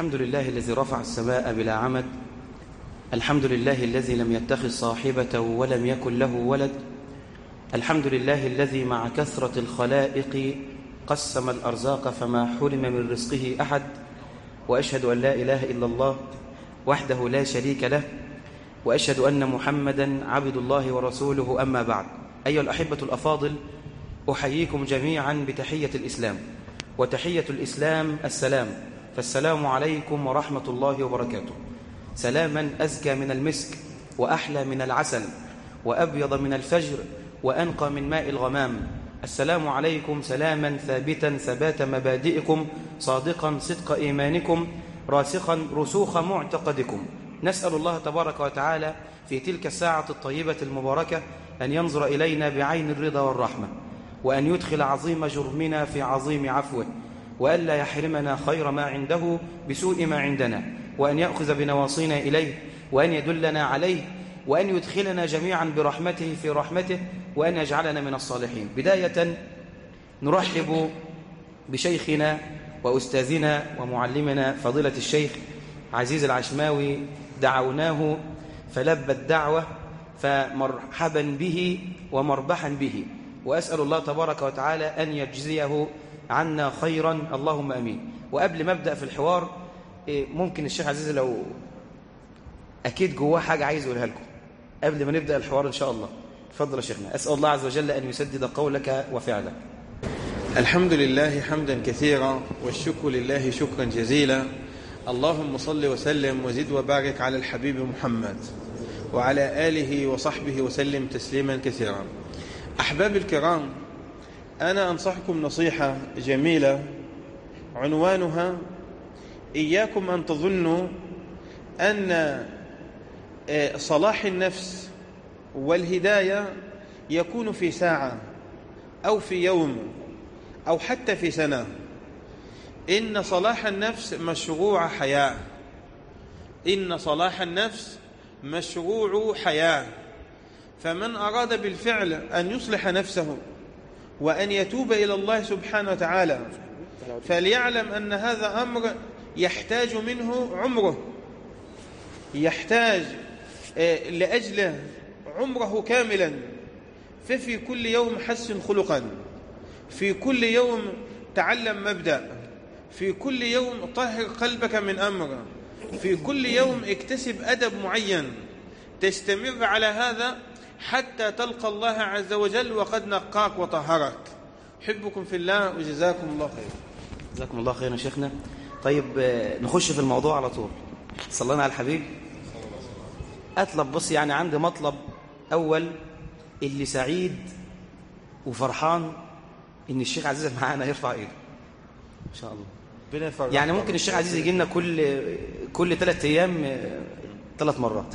الحمد لله الذي رفع السماء بلا عمد، الحمد لله الذي لم يتخذ صاحبة ولم يكن له ولد، الحمد لله الذي مع كثرة الخلائق قسم الأرزاق فما حرم من رزقه أحد، وأشهد أن لا إله إلا الله وحده لا شريك له، وأشهد أن محمدا عبد الله ورسوله. أما بعد، أيها الأحبة الأفاضل، أحييكم جميعا بتحية الإسلام، وتحية الإسلام السلام، فالسلام عليكم ورحمة الله وبركاته. سلاما أزكى من المسك، وأحلى من العسل، وأبيض من الفجر، وأنقى من ماء الغمام. السلام عليكم سلاما ثابتا ثبات مبادئكم، صادقا صدق إيمانكم، راسخا رسوخ معتقدكم. نسأل الله تبارك وتعالى في تلك الساعة الطيبة المباركة أن ينظر إلينا بعين الرضا والرحمة، وأن يدخل عظيم جرمنا في عظيم عفوه، وألا يحرمنا خير ما عنده بسوء ما عندنا، وأن يأخذ بنواصينا إليه، وأن يدلنا عليه، وأن يدخلنا جميعا برحمته في رحمته، وأن يجعلنا من الصالحين. بداية نرحب بشيخنا وأستاذنا ومعلمنا فضيلة الشيخ عزيز العشماوي، دعوناه فلبى الدعوة، فمرحبا به ومربحا به، وأسأل الله تبارك وتعالى أن يجزيه عنا خيرا، اللهم أمين. وقبل ما أبدأ في الحوار، ممكن الشيخ عزيز لو أكيد جواه حاجة عايز يقولها لكم قبل ما نبدأ الحوار إن شاء الله. تفضل يا شيخنا. أسأل الله عز وجل أن يسدد قولك وفعلك. الحمد لله حمدا كثيرا، والشكر لله شكرا جزيلا. اللهم صل وسلم وزد وبارك على الحبيب محمد وعلى آله وصحبه وسلم تسليما كثيرا. أحباب الكرام، أنا أنصحكم نصيحة جميلة عنوانها: إياكم أن تظنوا أن صلاح النفس والهداية يكون في ساعة أو في يوم أو حتى في سنة. إن صلاح النفس مشروع حياة، إن صلاح النفس مشروع حياة. فمن أراد بالفعل أن يصلح نفسه وأن يتوب إلى الله سبحانه وتعالى فليعلم أن هذا أمر يحتاج منه عمره، يحتاج لأجله عمره كاملا. ففي كل يوم حسن خلقا، في كل يوم تعلم مبدأ، في كل يوم طهر قلبك من أمر، في كل يوم اكتسب أدب معين. تستمر على هذا حتى تلقى الله عز وجل وقد نقاك وطهرك. أحبكم في الله وجزاكم الله خير. جزاكم الله خيرا شيخنا. طيب نخش في الموضوع على طول. صلينا على الحبيب. أطلب بص، يعني عندي مطلب أول، اللي سعيد وفرحان إن الشيخ عزيز معانا يرفع إيده إن شاء الله. يعني ممكن الشيخ عزيز يجي لنا كل 3 أيام 3 مرات.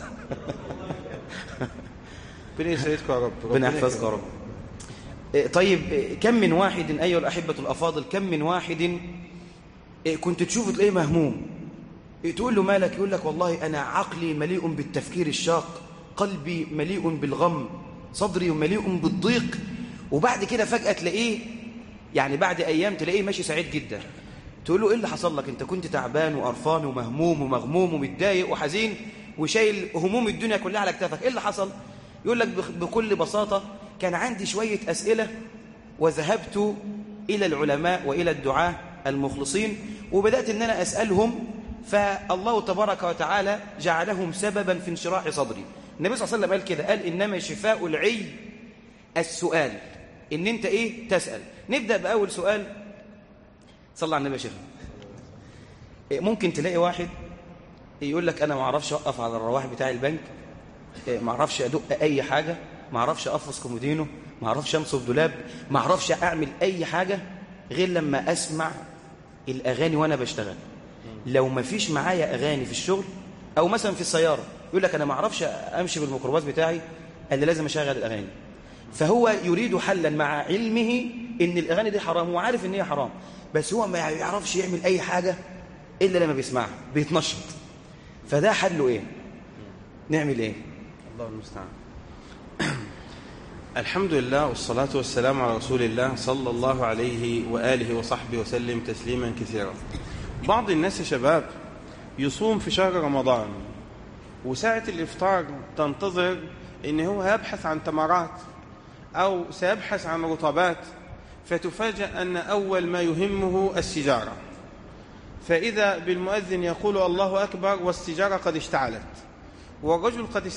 ربنا يسعدكم يا رب، ربنا يحفظك يا رب. طيب، كم من واحد أيها الأحبة الأفاضل، كم من واحد كنت تشوفه تلاقيه مهموم، تقول له مالك، يقول لك والله أنا عقلي مليء بالتفكير الشاق، قلبي مليء بالغم، صدري مليء بالضيق. وبعد كده فجأة تلاقيه، يعني بعد أيام تلاقيه ماشي سعيد جدا. تقول له إيه اللي حصل لك؟ أنت كنت تعبان وقرفان ومهموم ومغموم ومتضايق وحزين وشايل هموم الدنيا كلها على كتافك، إيه اللي حصل؟ يقول لك بكل بساطة: كان عندي شوية أسئلة وذهبت إلى العلماء وإلى الدعاة المخلصين وبدأت أن أنا أسألهم، فالله تبارك وتعالى جعلهم سببا في انشراح صدري. النبي صلى الله عليه وسلم قال كده، قال: إنما شفاء العي السؤال. إن أنت إيه؟ تسأل. نبدأ بأول سؤال. صلى على النبي يا شيخ. ممكن تلاقي واحد يقول لك: أنا ما أعرفش أقف على الرواح بتاع البنك، ما أعرفش أدق أي حاجة، ما أعرفش أفرس كومودينو، ما أعرفش أمسك دولاب، ما أعرفش أعمل أي حاجة غير لما أسمع الأغاني وأنا بشتغل. لو ما فيش معايا أغاني في الشغل أو مثلا في السيارة، يقول لك: أنا ما أعرفش أمشي بالميكروباص بتاعي اللي لازم أشغل الأغاني. فهو يريد حلا مع علمه إن الأغاني دي حرام، هو عارف إن هي حرام، بس هو ما يعرفش يعمل أي حاجة إلا لما بيسمعها بيتنشط. فده حله إيه؟ نعمل إيه؟ الله المستعان. الحمد لله والصلاة والسلام على رسول الله صلى الله عليه وآله وصحبه وسلم تسليما كثيرا. بعض الناس يا شباب يصوم في شهر رمضان، وساعة الإفطار تنتظر إن هو يبحث عن تمرات أو سيبحث عن رطبات، فتفاجأ أن أول ما يهمه السجارة، فإذا بالمؤذن يقول الله أكبر والسجارة قد اشتعلت والرجل قد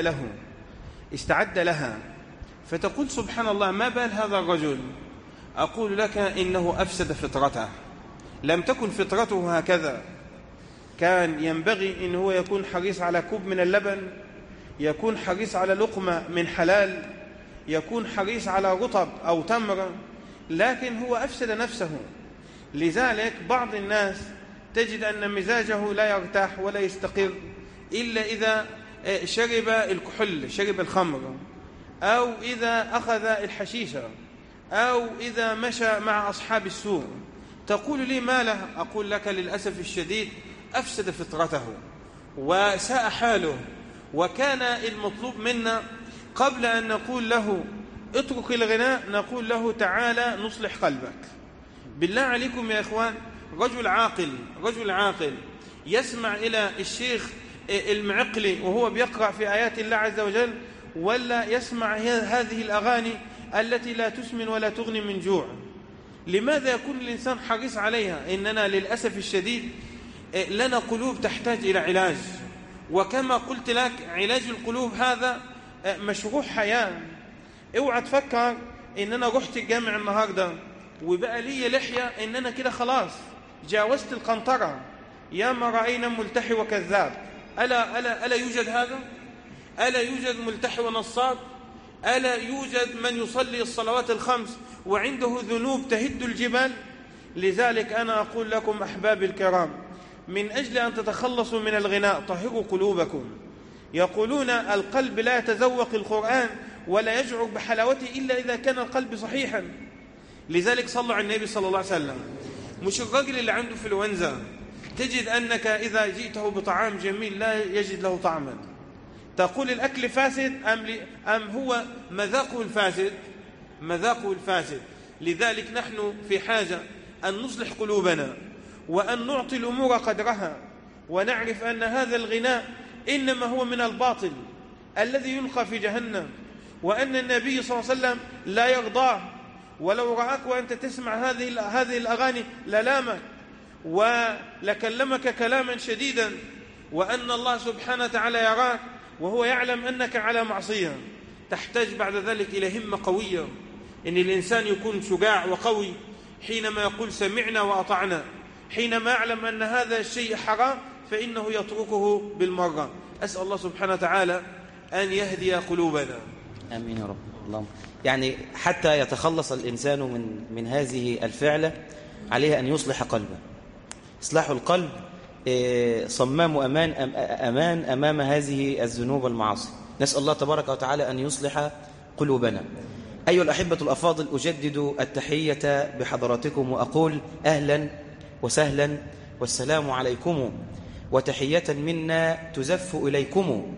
استعد لها، فتقول سبحان الله ما بال هذا الرجل؟ أقول لك إنه أفسد فطرته، لم تكن فطرته هكذا، كان ينبغي إن هو يكون حريص على كوب من اللبن، يكون حريص على لقمة من حلال، يكون حريص على رطب أو تمر، لكن هو أفسد نفسه. لذلك بعض الناس تجد أن مزاجه لا يرتاح ولا يستقر إلا إذا شرب الكحول، شرب الخمر، أو إذا أخذ الحشيشة، أو إذا مشى مع أصحاب السوء. تقول لي ما له؟ أقول لك للأسف الشديد أفسد فطرته وساء حاله. وكان المطلوب منا قبل أن نقول له اترك الغناء نقول له تعالى نصلح قلبك. بالله عليكم يا إخوان، رجل عاقل يسمع إلى الشيخ المعقلي وهو بيقرأ في آيات الله عز وجل، ولا يسمع هذه الأغاني التي لا تسمن ولا تغني من جوع؟ لماذا يكون الإنسان حريص عليها؟ إننا للأسف الشديد لنا قلوب تحتاج إلى علاج، وكما قلت لك علاج القلوب هذا مشروع حياة. اوعى تفكر إن أنا رحت الجامع النهاردة وبقى لي لحية إن أنا كده خلاص جاوزت القنطرة. يا ما رأينا ملتحي وكذاب. ألا يوجد هذا؟ ألا يوجد ملتحي ونصاب؟ ألا يوجد من يصلي الصلوات الخمس وعنده ذنوب تهد الجبال؟ لذلك أنا أقول لكم أحبابي الكرام، من أجل أن تتخلصوا من الغناء طهروا قلوبكم. يقولون القلب لا يتذوق القرآن ولا يشعر بحلاوته إلا إذا كان القلب صحيحا. لذلك صلوا على النبي صلى الله عليه وسلم. مش الرجل اللي عنده فلونزا تجد أنك إذا جئته بطعام جميل لا يجد له طعما، تقول الأكل فاسد أم هو مذاقه الفاسد. لذلك نحن في حاجة أن نصلح قلوبنا وأن نعطي الأمور قدرها، ونعرف أن هذا الغناء إنما هو من الباطل الذي يلقى في جهنم، وأن النبي صلى الله عليه وسلم لا يرضاه، ولو رآك وأنت تسمع هذه الأغاني للامك ولكلمك كلاما شديدا، وأن الله سبحانه وتعالى يراك وهو يعلم أنك على معصية. تحتاج بعد ذلك إلى همة قوية، إن الإنسان يكون شجاع وقوي حينما يقول سمعنا وأطعنا، حينما يعلم أن هذا الشيء حرام فإنه يتركه بالمرة. أسأل الله سبحانه وتعالى أن يهدي قلوبنا. آمين يا رب. اللهم يعني حتى يتخلص الإنسان من هذه الفعلة عليه أن يصلح قلبه. إصلاح القلب صمام أمان أمام هذه الذنوب والمعاصي. نسأل الله تبارك وتعالى أن يصلح قلوبنا. أيها الأحبة الأفاضل، أجدد التحية بحضراتكم وأقول أهلا وسهلا والسلام عليكم، وتحية منا تزف إليكم.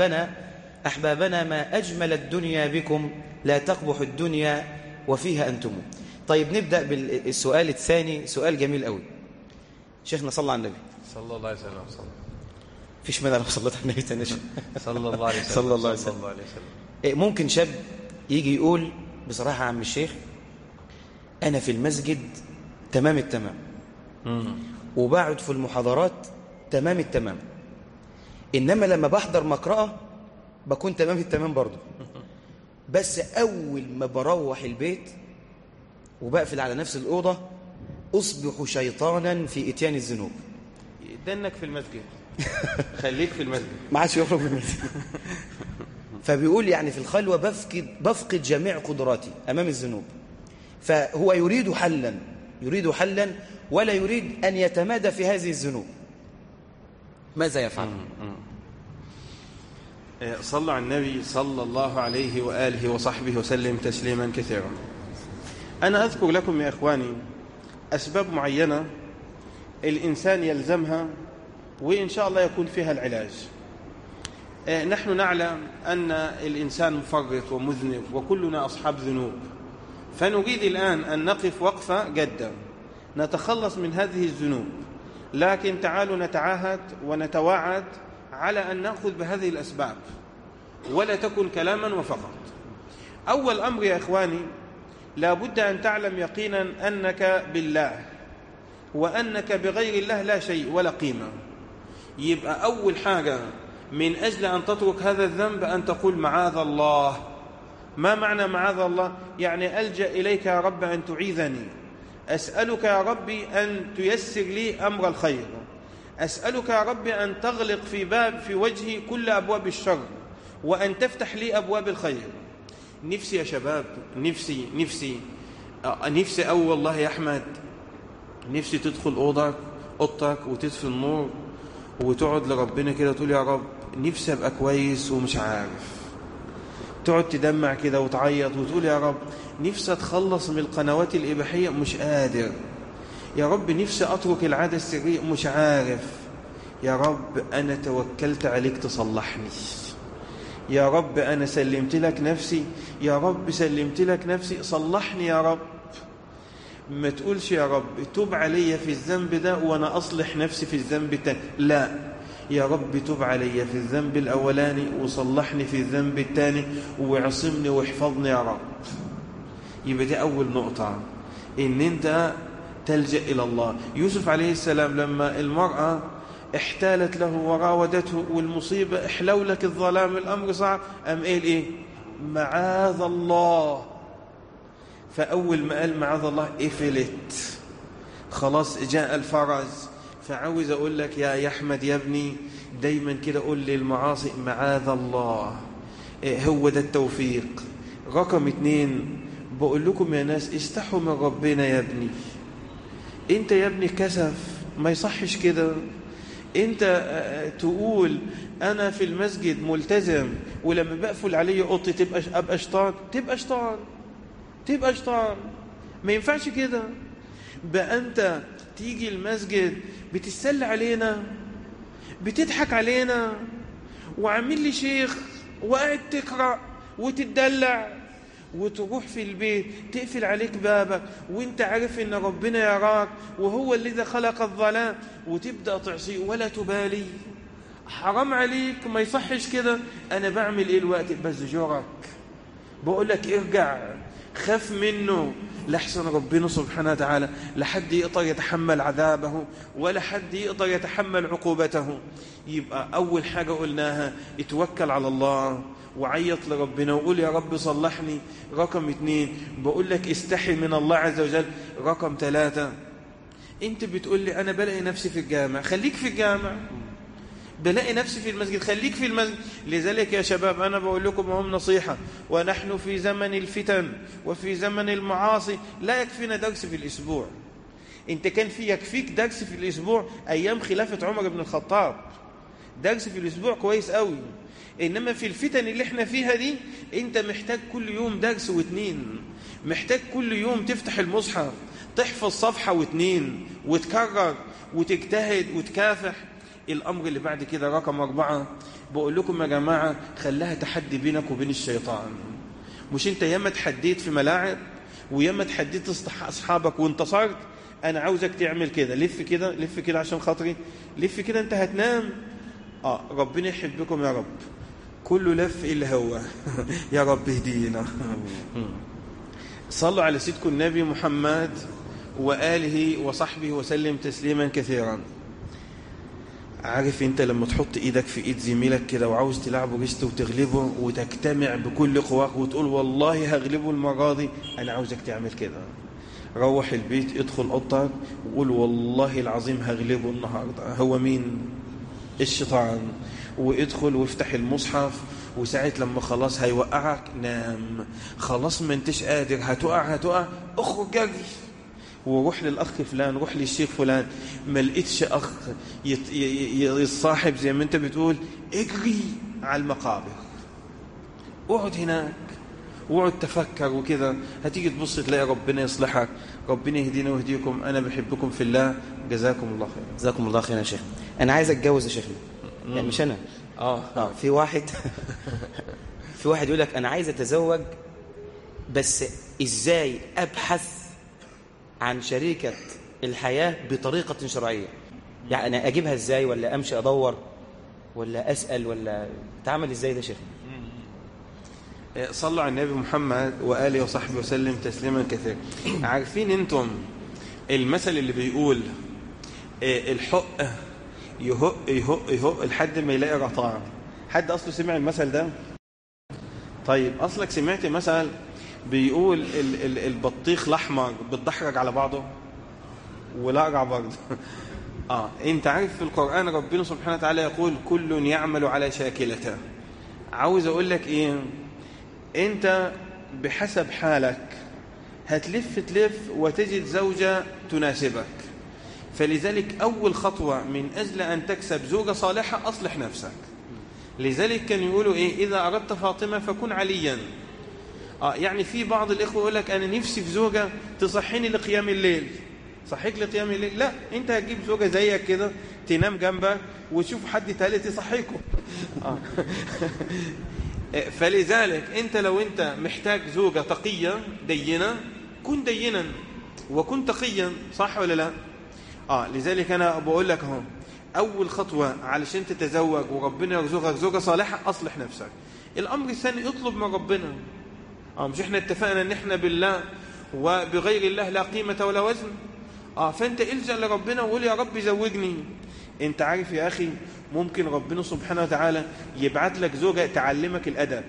أحبابنا ما أجمل الدنيا بكم، لا تقبح الدنيا وفيها أنتم. طيب نبدأ بالسؤال الثاني، سؤال جميل قوي. شيخنا صلى على النبي صلى الله عليه وسلم. فيش مانع لو صليت على النبي تاني. صلى الله عليه وسلم. صلى الله عليه وسلم. ممكن شاب يجي يقول بصراحة يا عم الشيخ أنا في المسجد تمام التمام، وبقعد في المحاضرات تمام التمام، إنما لما بحضر مقرأة بكون تمام التمام برضو، بس أول ما بروح البيت وبقفل على نفس الأوضة أصبح شيطانا في إتيان الذنوب. دنك في المسجد. خليك في المسجد، ما عادش يخرج من المسجد. فبيقول يعني في الخلوة بفقد جميع قدراتي أمام الذنوب. فهو يريد حلا ولا يريد أن يتمادى في هذه الذنوب. ماذا يفعل؟ صلى على النبي صلى الله عليه وآله وصحبه وسلم تسليما كثيرا. أنا أذكر لكم يا إخواني أسباب معينة الإنسان يلزمها وإن شاء الله يكون فيها العلاج. نحن نعلم أن الإنسان مفرط ومذنب وكلنا أصحاب ذنوب، فنريد الآن أن نقف وقفة جدا نتخلص من هذه الذنوب لكن تعالوا نتعاهد ونتواعد على أن نأخذ بهذه الأسباب ولا تكن كلاما وفقط. أول أمر يا إخواني، لا بد أن تعلم يقينا أنك بالله وأنك بغير الله لا شيء ولا قيمة. يبقى أول حاجة من أجل أن تترك هذا الذنب أن تقول معاذ الله. ما معنى معاذ الله؟ يعني ألجأ إليك يا رب أن تعيذني، أسألك يا ربي أن تيسر لي أمر الخير، أسألك يا ربي أن تغلق في وجهي كل أبواب الشر وأن تفتح لي أبواب الخير. نفسي يا شباب، نفسي والله يا أحمد، نفسي تدخل أوضتك وتطفي النور وتقعد لربنا كده تقول يا رب نفسي أبقى كويس ومش عارف، تقعد تدمع كده وتعيط وتقول يا رب نفسي أتخلص من القنوات الإباحية مش قادر، يا رب نفسي أترك العادة السرية مش عارف، يا رب أنا توكلت عليك تصلحني، يا رب أنا سلمت لك نفسي، يا رب سلمت لك نفسي صلحني يا رب. ما تقولش يا رب توب علي في الذنب ده وأنا أصلح نفسي في الذنب التاني، لا، يا رب توب علي في الذنب الأولاني وصلحني في الذنب الثاني واعصمني واحفظني يا رب. يبقى دي أول نقطة، إن أنت تلجأ إلى الله. يوسف عليه السلام لما المرأة احتالت له وراودته والمصيبة احلولك الظلام الأمر صعب، أم إيه معاذ الله. فأول ما قال معاذ الله قفلت، خلاص جاء الفرج. فعاوز أقول لك يا أحمد يا ابني دايما كده قول لي المعاصي معاذ الله، هو ده التوفيق. رقم 2 بقول لكم يا ناس استحوا من ربنا يا ابني. انت يا ابني كسف، ما يصحش كده. انت تقول انا في المسجد ملتزم ولما بقفل علي اوضتي ابقى شيطان، تبقى شيطان، ما ينفعش كده. بقى انت تيجي المسجد بتستل علينا، بتضحك علينا، وعامل لي شيخ وقاعد تقرأ وتدلع، وتروح في البيت تقفل عليك بابك وانت عارف ان ربنا يراك وهو الذي خلق الظلام، وتبدأ تعصيه ولا تبالي. حرام عليك، ما يصحش كده. انا بعمل ايه الوقت؟ بزجرك، بقول لك ارجع، خاف منه، لحسن ربنا سبحانه وتعالى لا حد يقدر يتحمل عذابه ولا حد يقدر يتحمل عقوبته. يبقى أول حاجة قلناها اتوكل على الله وعيط لربنا وقول يا رب صلحني. رقم 2 بقول لك استحي من الله عز وجل. رقم 3 انت بتقول لي أنا بلاقي نفسي في الجامع، خليك في الجامع. بلاقي نفسي في المسجد، خليك في المسجد. لذلك يا شباب أنا بقول لكم وهم نصيحة، ونحن في زمن الفتن وفي زمن المعاصي لا يكفينا درس في الأسبوع. انت كان يكفيك درس في الأسبوع أيام خلافة عمر بن الخطاب، درس في الأسبوع كويس قوي. إنما في الفتن اللي احنا فيها دي انت محتاج كل يوم درس و2، محتاج كل يوم تفتح المصحف تحفظ صفحة و2 وتكرر وتجتهد وتكافح. الأمر اللي بعد كده رقم 4 بقول لكم يا جماعة خلاها تحدي بينك وبين الشيطان. مش انت ياما تحديت في ملاعب وياما تحديت أصحابك وانتصرت؟ أنا عاوزك تعمل كده، لف كده، لف كده عشان خاطري، لف كده. انت هتنام ربنا يحبكم يا رب، كله لف إلا هو يا رب اهدينا. صلوا على سيدكم النبي محمد وآله وصحبه وسلم تسليما كثيرا. عارف انت لما تحط ايدك في ايد زميلك كده وعاوز تلعبه جست وتغلبه وتجتمع بكل قواك وتقول والله هغلبه المرة دي، انا عاوزك تعمل كده. روح البيت، ادخل اوضتك وقول والله العظيم هغلبه النهارده. هو مين؟ الشيطان. وادخل وافتح المصحف، وساعة لما خلاص هيوقعك نام. خلاص ما انتش قادر، هتقع، اخرج جري وروح للأخ فلان، روح للشيخ فلان. ما لقيتش أخ يصاحب زي ما أنت بتقول، اجري على المقابر، اقعد هناك واقعد تفكر وكده. هتيجي تبص تلاقي ربنا يصلحك. ربنا يهدينا ويهديكم. أنا بحبكم في الله، جزاكم الله خير. جزاكم الله خير يا شيخ. أنا عايز أتجوز يا شيخنا، يعني مش أنا. في واحد في واحد يقول لك أنا عايز أتزوج، بس إزاي أبحث عن شريكة الحياة بطريقة شرعية؟ يعني أجيبها إزاي، ولا أمشي أدور، ولا أسأل، ولا تعمل إزاي ده شيخ؟ صلوا على النبي محمد وآله وصحبه وسلم تسليما كثيرا. عارفين انتم المثل اللي بيقول الحق يهق يهق يهق لحد ما يلاقي رطعه؟ حد أصله سمع المثل ده؟ طيب أصلك سمعت مثل بيقول البطيخ الأحمر بتدحرج على بعضه والأقرع برضه. انت عارف في القرآن ربنا سبحانه وتعالى يقول كل يعمل على شاكلته. عاوز اقول لك ايه؟ انت بحسب حالك هتلف تلف وتجد زوجة تناسبك. فلذلك اول خطوة من اجل ان تكسب زوجة صالحة اصلح نفسك. لذلك كان يقولوا ايه؟ اذا اردت فاطمة فكن عليا. يعني في بعض الاخوة يقول لك انا نفسي في زوجة تصحيني لقيام الليل. صحيك لقيام الليل؟ لا، انت هتجيب زوجة زيك كده تنام جنبك وتشوف حد ثالث يصحيكم. فلذلك انت لو انت محتاج زوجة تقية دينة كن دينا وكن تقيا، صح ولا لا؟ لذلك انا بقول لك اهو اول خطوة علشان تتزوج وربنا يرزقك زوجة صالحة اصلح نفسك. الامر الثاني اطلب من ربنا. مش احنا اتفقنا ان احنا بالله وبغير الله لا قيمة ولا وزن؟ فانت الجأ لربنا وقول يا رب زوجني. انت عارف يا اخي ممكن ربنا سبحانه وتعالى يبعت لك زوجة تعلمك الادب.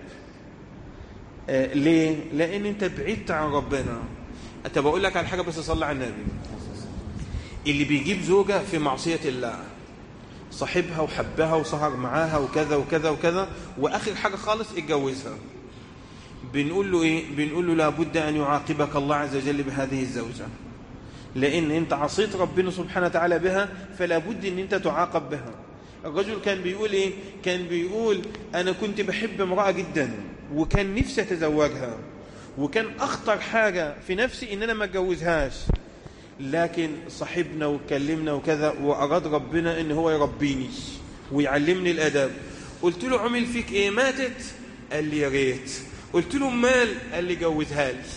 ليه؟ لان انت بعدت عن ربنا. انت بقول لك على حاجة بس صلى على النبي. اللي بيجيب زوجة في معصية الله صاحبها وحبها وسهر معاها وكذا وكذا وكذا واخر حاجة خالص اتجوزها، بنقول له ايه؟ بنقول له لابد ان يعاقبك الله عز وجل بهذه الزوجة، لأن أنت عصيت ربنا سبحانه وتعالى بها فلا بد أن أنت تعاقب بها. الرجل كان بيقول إيه؟ كان بيقول أنا كنت بحب امرأة جدا وكان نفسي أتزوجها، وكان أخطر حاجة في نفسي إن أنا ما أتجوزهاش، لكن صاحبنا وكلمنا وكذا وأراد ربنا إن هو يربيني ويعلمني الأدب. قلت له عمل فيك إيه؟ ماتت؟ قال لي يا ريت. قلت له مال؟ قال لي جوزها لي.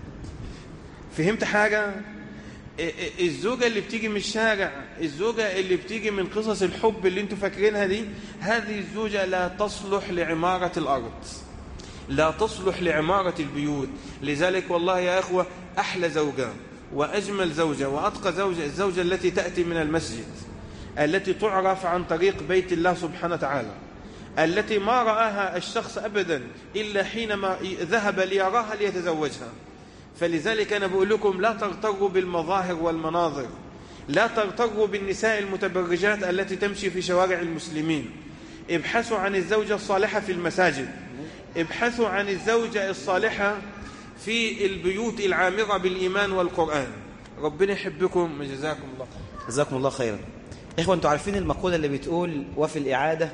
فهمت حاجة؟ الزوجة اللي بتيجي من الشارع، الزوجة اللي بتيجي من قصص الحب اللي انتوا فاكرينها دي، هذه الزوجة لا تصلح لعمارة الأرض، لا تصلح لعمارة البيوت. لذلك والله يا أخوة أحلى زوجة وأجمل زوجة وأتقى زوجة الزوجة التي تأتي من المسجد، التي تعرف عن طريق بيت الله سبحانه وتعالى، التي ما رآها الشخص أبدا إلا حينما ذهب ليراها ليتزوجها. فلذلك أنا بقول لكم لا تغتروا بالمظاهر والمناظر، لا تغتروا بالنساء المتبرجات التي تمشي في شوارع المسلمين. ابحثوا عن الزوجة الصالحة في المساجد، ابحثوا عن الزوجة الصالحة في البيوت العامرة بالإيمان والقرآن. ربنا يحبكم. جزاكم الله خير. جزاكم الله خيرا. إخوة أنتوا عارفين المقولة اللي بتقول وفي الإعادة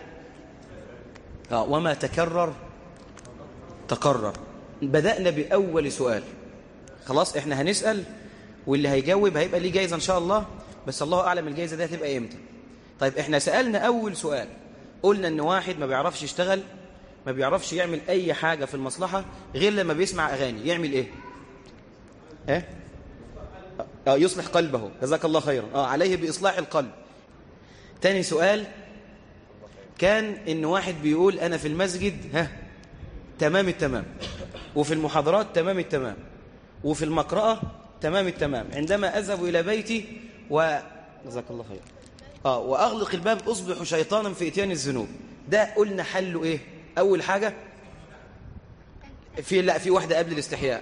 وما تكرر تقرر. بدأنا بأول سؤال، خلاص احنا هنسأل واللي هيجاوب هيبقى ليه جايزة ان شاء الله، بس الله اعلم الجايزة دي هتبقى امتى. طيب احنا سألنا اول سؤال، قلنا ان واحد ما بيعرفش يشتغل، ما بيعرفش يعمل اي حاجة في المصلحة غير لما بيسمع اغاني، يعمل ايه؟ يصلح قلبه. جزاك الله خيرا. عليه بإصلاح القلب. تاني سؤال كان ان واحد بيقول انا في المسجد تمام التمام، وفي المحاضرات تمام التمام، وفي المقرأة تمام التمام، عندما أذهب إلى بيتي جزاك الله خير وأغلق الباب أصبح شيطانا في إتيان الذنوب. ده قلنا حله إيه؟ أول حاجة في واحدة قبل الاستحياء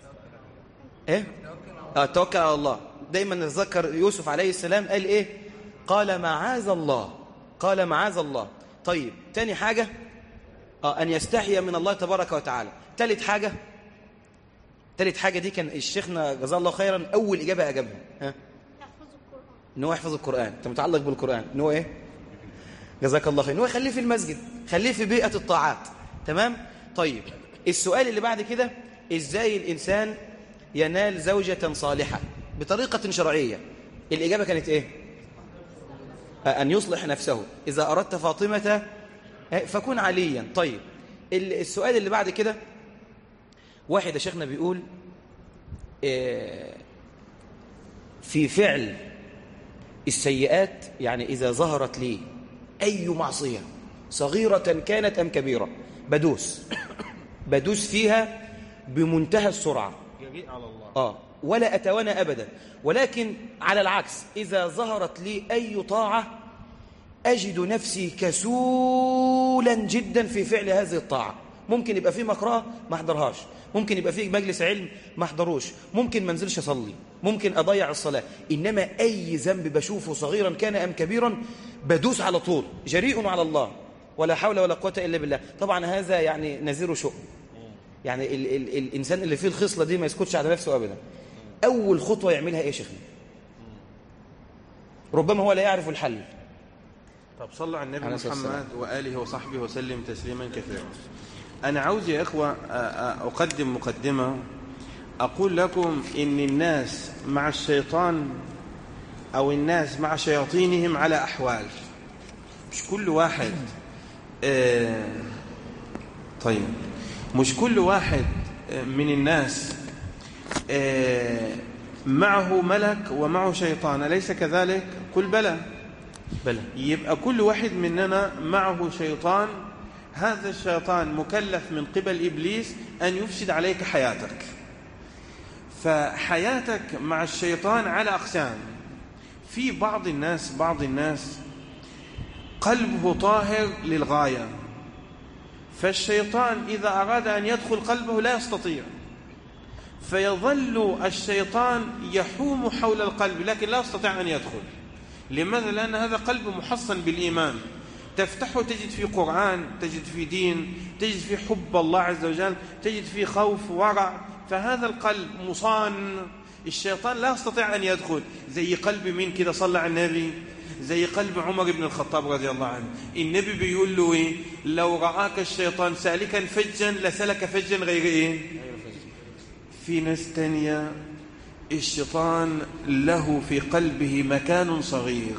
التوكل على الله. دايما نتذكر يوسف عليه السلام قال إيه؟ قال معاذ الله، قال معاذ الله. طيب تاني حاجة أن يستحي من الله تبارك وتعالى. ثالث حاجة دي كان الشيخنا جزاه الله خيرا أول إجابة أجابها إن هو يحفظ القرآن. أنت متعلق بالقرآن إن هو إيه؟ جزاك الله خير. إن هو يخليه في المسجد، خليه في بيئة الطاعات. تمام؟ طيب السؤال اللي بعد كده، إزاي الإنسان ينال زوجة صالحة بطريقة شرعية؟ الإجابة كانت إيه؟ أن يصلح نفسه. إذا أردت فاطمة فكن عليا. طيب السؤال اللي بعد كده، واحد يا شيخنا بيقول في فعل السيئات يعني إذا ظهرت لي أي معصية صغيرة كانت أم كبيرة بدوس فيها بمنتهى السرعة، جريء على الله. ولا أتوانى أبدا. ولكن على العكس إذا ظهرت لي أي طاعة أجد نفسي كسولا جدا في فعل هذه الطاعة. ممكن يبقى فيه مقرأة ما أحضرهاش، ممكن يبقى فيه مجلس علم ما أحضروش، ممكن ما انزلش أصلي، ممكن أضيع الصلاة. إنما أي ذنب بشوفه صغيرا كان أم كبيرا بدوس على طول، جريء على الله ولا حول ولا قوة إلا بالله. طبعا هذا يعني نذير شؤم، يعني الإنسان اللي فيه الخصلة دي ما يسكتش على نفسه أبدا. أول خطوة يعملها إيه شيخنا؟ ربما هو لا يعرف الحل. طب صلوا على النبي محمد وآله وصحبه وسلم تسليما كثيرا. أنا عاوز يا إخوة أقدم مقدمة أقول لكم إن الناس مع الشيطان أو الناس مع شياطينهم على أحوال. مش كل واحد مش كل واحد من الناس معه ملك ومعه شيطان، أليس كذلك؟ قل بلى. يبقى كل واحد مننا معه شيطان، هذا الشيطان مكلف من قبل إبليس أن يفسد عليك حياتك. فحياتك مع الشيطان على أقسام. في بعض الناس قلبه طاهر للغاية، فالشيطان إذا أراد أن يدخل قلبه لا يستطيع، فيظل الشيطان يحوم حول القلب لكن لا يستطيع أن يدخل. لماذا؟ لأن هذا قلب محصن بالإيمان، تفتحه تجد فيه قرآن، تجد فيه دين، تجد فيه حب الله عز وجل، تجد فيه خوف ورع، فهذا القلب مصان. الشيطان لا يستطيع أن يدخل. زي قلب مين كده؟ صلى على النبي. زي قلب عمر بن الخطاب رضي الله عنه. النبي بيقول له إيه؟ لو رآك الشيطان سالكا فجا لسلك فجا غير إيه؟ في ناس تانية الشيطان له في قلبه مكان صغير،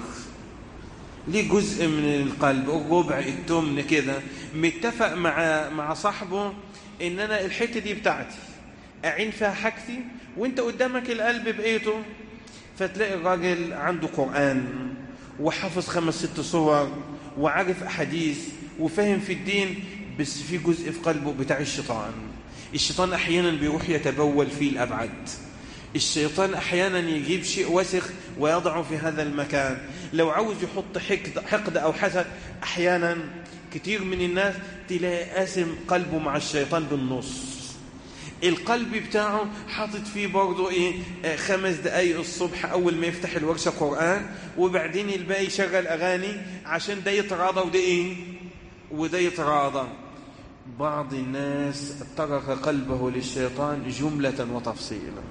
ليه جزء من القلب، الربع، التمن كده، متفق مع صاحبه إن أنا الحتة دي بتاعتي، أعين فيها حاجتي، وانت قدامك القلب بقيته. فتلاقي الراجل عنده قرآن وحافظ 5-6 صور وعارف أحاديث وفهم في الدين، بس في جزء في قلبه بتاع الشيطان. الشيطان أحيانا بيروح يتبول فيه الأبعد. الشيطان أحيانا يجيب شيء وسخ ويضعه في هذا المكان. لو عاوز يحط حقد أو حسد، أحيانا كتير من الناس تلاقي قاسم قلبه مع الشيطان بالنص. القلب بتاعه حاطط فيه برضه 5 دقايق الصبح أول ما يفتح الورشة قرآن، وبعدين الباقي يشغل أغاني عشان ده يتراضى وده يتراضى. بعض الناس ترك قلبه للشيطان جملة وتفصيلا،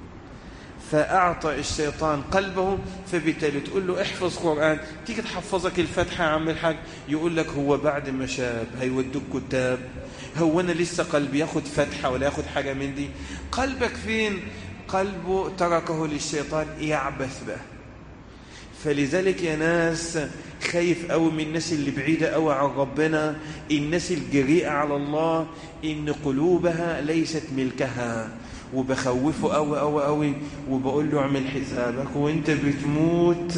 فأعطى الشيطان قلبه. فبالتالي تقول له احفظ قرآن، تيجي تحفظك الفتحة يا عم الحاج، يقول لك هو بعد ما شاب هيودوك كتاب، هو أنا لسه قلبي ياخد فتحة ولا ياخد حاجة من دي؟ قلبك فين؟ قلبه تركه للشيطان يعبث به. فلذلك يا ناس خايف قوي من الناس اللي بعيدة قوي عن ربنا، الناس الجريئة على الله، إن قلوبها ليست ملكها. وبخوفه قوي قوي قوي وبقول له اعمل حسابك وانت بتموت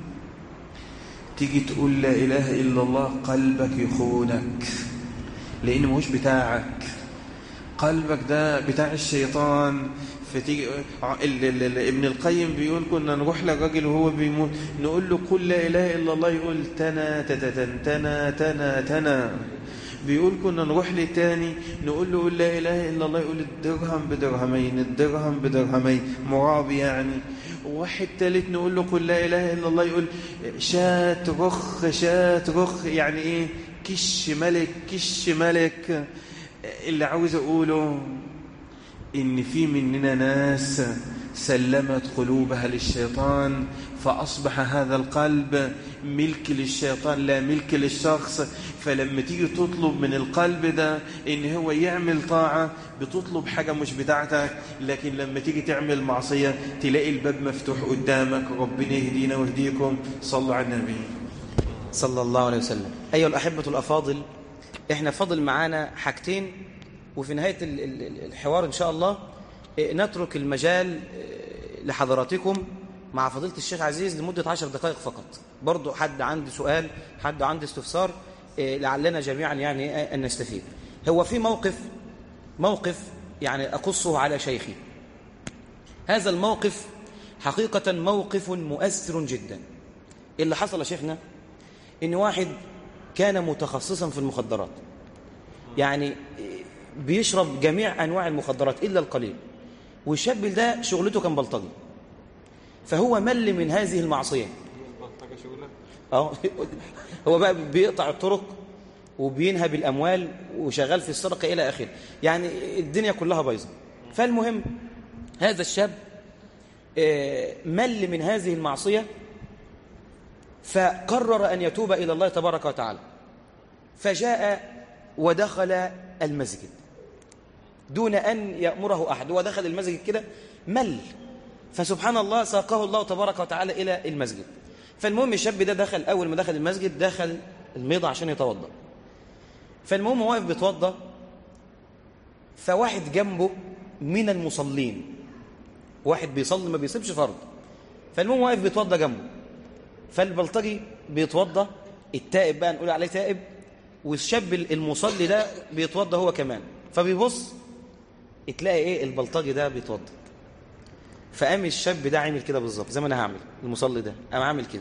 تيجي تقول لا إله إلا الله، قلبك يخونك لأنه مش بتاعك، قلبك ده بتاع الشيطان. فتيجي ابن القيم بيقول كنا نروح للراجل وهو بيموت نقول له قل لا إله إلا الله، يقول تنا تتتن تنا تنا تنا. بيقول كنا نروح للتاني نقول له قل لا إله إلا الله، يقول الدرهم بدرهمين، الدرهم بدرهمين، مرابي يعني. واحد ثالث نقول له قل لا إله إلا الله، يقول شات رخ شات رخ، يعني إيه؟ كش ملك كش ملك. اللي عاوز أقوله إن في مننا ناس سلمت قلوبها للشيطان، فأصبح هذا القلب ملك للشيطان لا ملك للشخص. فلما تيجي تطلب من القلب ده إن هو يعمل طاعة، بتطلب حاجة مش بتاعتك، لكن لما تيجي تعمل معصية تلاقي الباب مفتوح قدامك. ربنا يهدينا ويهديكم. صلوا على النبي صلى الله عليه وسلم. أيها الأحبة الأفاضل، إحنا فضل معانا حاجتين، وفي نهاية الحوار إن شاء الله نترك المجال لحضراتكم مع فضيلة الشيخ عزيز لمدة 10 دقائق فقط. برضو حد عنده سؤال، حد عنده استفسار، لعلنا جميعا يعني أن نستفيد. هو في موقف يعني أقصه على شيخي. هذا الموقف حقيقة موقف مؤثر جدا. اللي حصل يا شيخنا إن واحد كان متخصصا في المخدرات، يعني بيشرب جميع أنواع المخدرات إلا القليل، والشاب ده شغلته كان بلطجي، فهو مل من هذه المعصية. هو بقى بيقطع الطرق وبينهب الأموال وشغال في السرقة إلى آخره، يعني الدنيا كلها بايظة. فالمهم هذا الشاب مل من هذه المعصية، فقرر أن يتوب إلى الله تبارك وتعالى، فجاء ودخل المسجد دون أن يأمره أحد. ودخل المسجد كده مل، فسبحان الله ساقه الله تبارك وتعالى إلى المسجد. فالمهم الشاب ده دخل، أول ما دخل المسجد دخل الميضة عشان يتوضأ. فالمهم واقف بيتوضأ، فواحد جنبه من المصلين، واحد بيصلي ما بيصيبش فرض، فالمهم واقف بيتوضأ جنبه. فالبلطجي بيتوضأ، التائب بقى نقول عليه تائب، والشاب المصلي ده بيتوضأ هو كمان. فبيبص تلاقي ايه البلطجي ده بيتوضأ، فقام الشاب ده عامل كده بالظبط زي ما انا هعمل، المصلي ده قام عامل كده.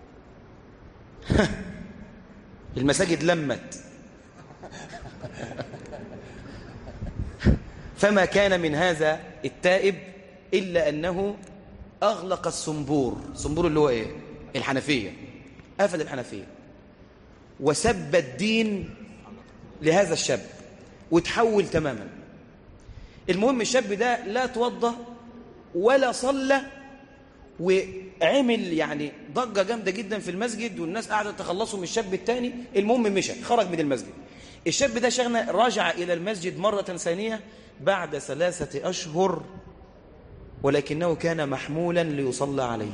المساجد لمت. فما كان من هذا التائب إلا أنه أغلق الصنبور اللي هو إيه؟ الحنفية. قفل الحنفية وسب الدين لهذا الشاب وتحول تماما. المهم الشاب ده لا توضى ولا صلى، وعمل يعني ضجة جامدة جدا في المسجد، والناس قاعدة تخلصوا من الشاب الثاني. المهم مشى، خرج من المسجد. الشاب ده شغنا رجع إلى المسجد مرة ثانية بعد 3 أشهر، ولكنه كان محمولا ليصلى عليه.